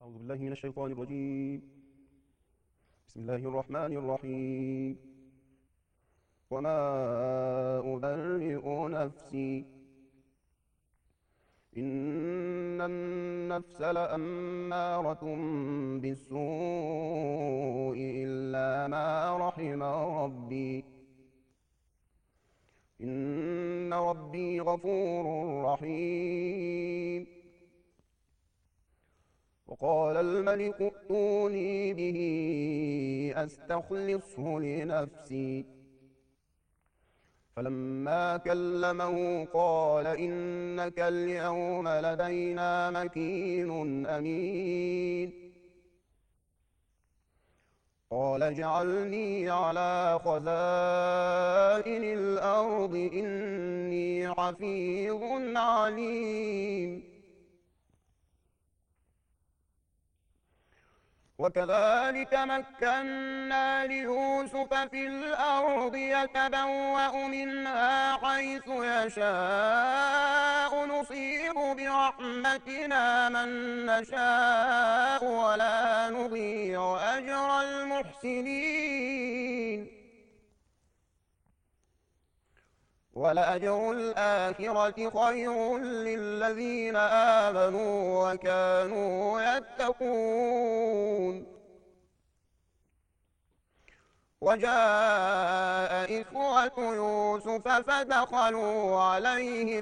أعوذ بالله من الشيطان الرجيم. بسم الله الرحمن الرحيم. وما أبرئ نفسي إن النفس لأمارة بالسوء إلا ما رحم ربي إن ربي غفور رحيم. وقال الملك ائتوني به أستخلصه لنفسي فلما كلمه قال إنك اليوم لدينا مكين أمين. قال اجعلني على خزائن الأرض إني حفيظ عليم. وكذلك مكنا ليوسف في الأرض يتبوأ منها حيث يشاء نصيب برحمتنا من نشاء ولا نضيع أجر المحسنين ولأجر الآخرة خير للذين آمنوا وكانوا يتقون. وجاء إخوة يوسف فدخلوا عليه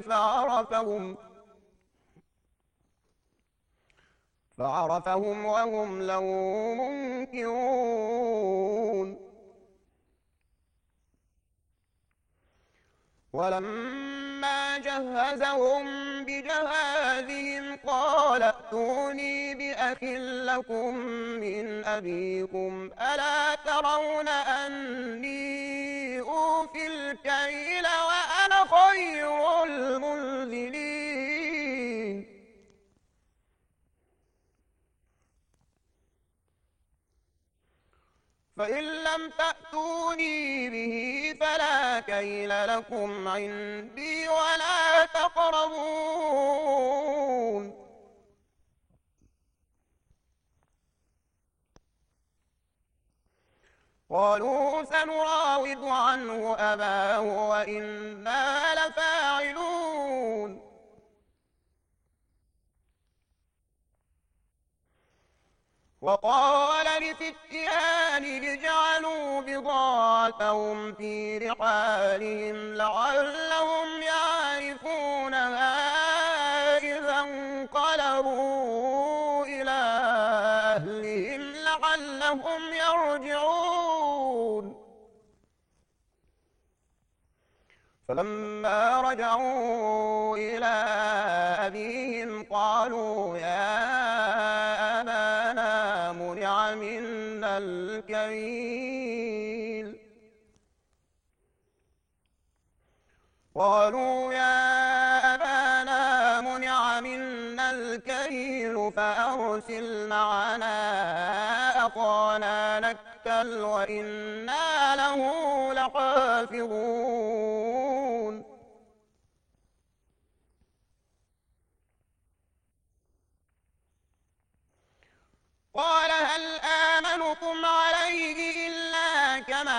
فعرفهم وهم له منكرون. ولما جهزهم بجهازهم قال ائتوني بأخ لكم من أبيكم ألا ترون أني أوفي الكيل وأنا خير المنزلين. فإن لم تأتوني به فلا كيل لكم عندي ولا تقربون. قالوا سنراود عنه أباه وإنا لفاعلون. وقال لفتيان اجعلوا بضاعتهم في رحالهم لعلهم يعرفونها إذا انقلبوا إلى أهلهم لعلهم يرجعون. فلما رجعوا إلى أبيهم قالوا يا أبانا منع منا الكيل فأرسل معنا أخانا نكتل وإنا له لحافظون. قال هل آمنكم عليه إلا كما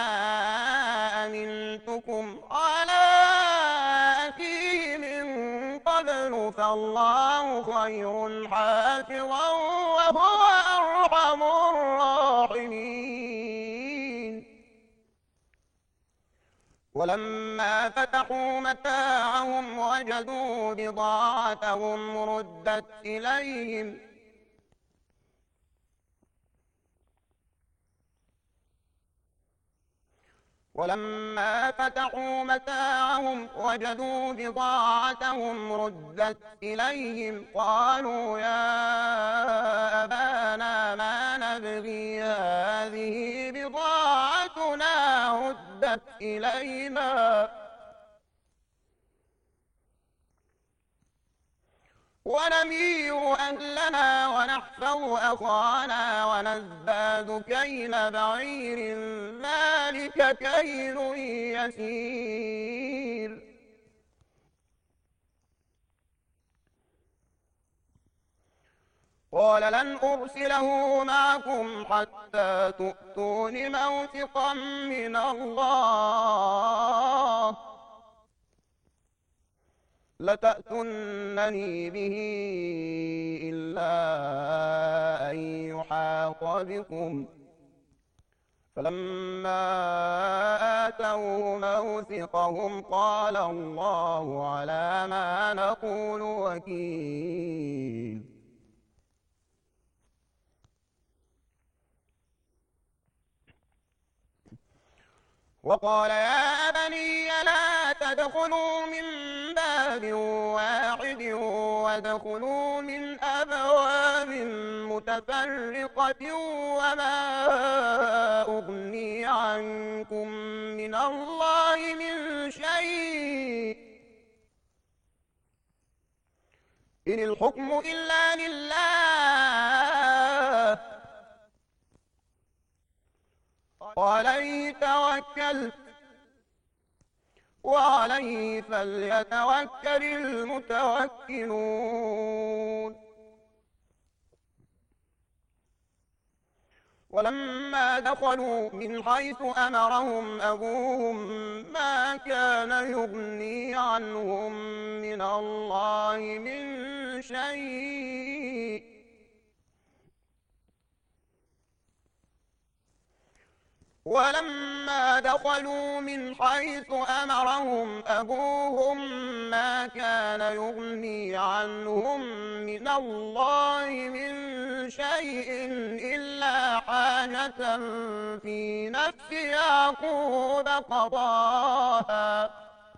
أمنتكم على أخيه من قبل فالله خير حافظا وهو أرحم الراحمين. ولما فتحوا متاعهم وجدوا بضاعتهم ردت إليهم قالوا يا أبانا ما نبغي هذه بضاعتنا ردت إلينا ونمير أهلنا ونحفظ أخانا ونزداد كيل بعير ذلك كيل يسير. قال لن أرسله معكم حتى تؤتون موثقا من الله لتأتونني به إلا أن يحاط بكم. فلما آتوا موثقهم قال الله على ما نقول وكيل. وقال يا بني لا تدخلوا من باب واحد وادخلوا من أبواب متفرقة وما أغني عنكم من الله من شيء إن الحكم إلا لله وعليه توكلت وعليه فليتوكل المتوكلون. ولما دخلوا من حيث أمرهم أبوهم ما كان يغني عنهم من الله من شيء ولما دخلوا من حيث أمرهم أبوهم ما كان يغني عنهم من الله من شيء إلا حاجة في نفس يعقوب قضاها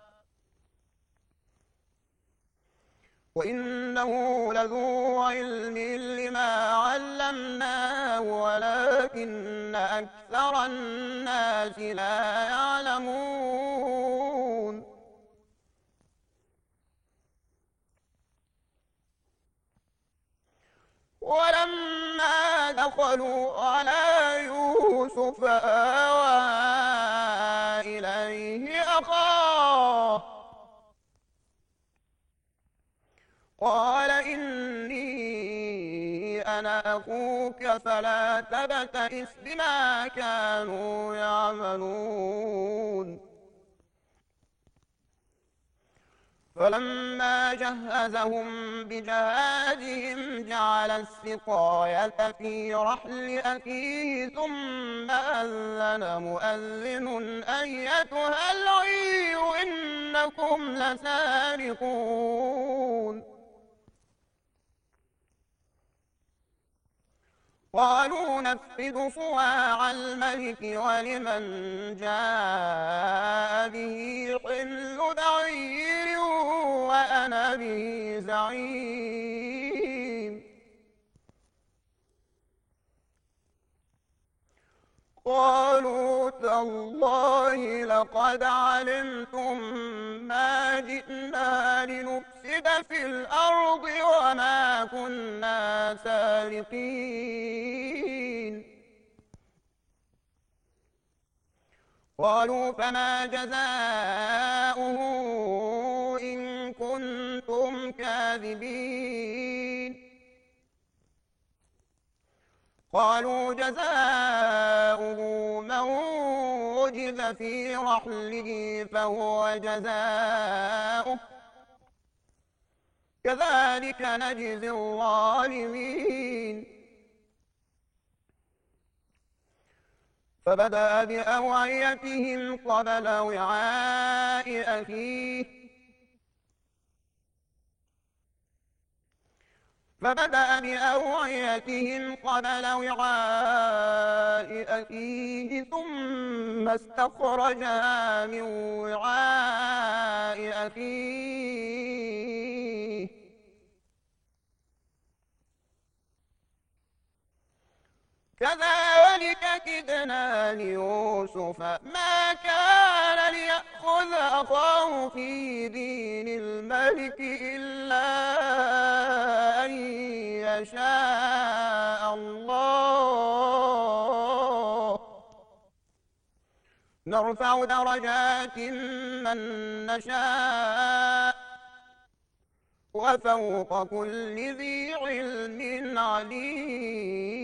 وإنه لذو علم لما علمناه ولكن أكثر الناس لا يعلمون. ولما دخلوا على يوسف آوى إليه أخاه قال إني أنا أخوك فلا تبتئس بما كانوا يعملون. فلما جهزهم بجهازهم جعل السقاية في رحل أخيه ثم أذن مؤذن أيتها العير إنكم لسارقون. قالوا نفذ صواع الملك ولمن جاء به حمل بعير وأنا به زعيم. قالوا تالله لقد علمتم ما جئنا لنفسد في الأرض وما كنا سارقين. قالوا فما جزاؤه إن كنتم كاذبين. قالوا جزاؤه من وجد في رحله فهو جزاؤه كذلك نجزي الظالمين. فبدأ بأوعيتهم قبل وعاء أخيه ثم استخرجها من وعاء أخيه كذلك كدنا ليوسف ما كان ليأخذ أخاه في دين الملك إلا أن يشاء الله نرفع درجات من نشاء وفوق كل ذي علم عليم.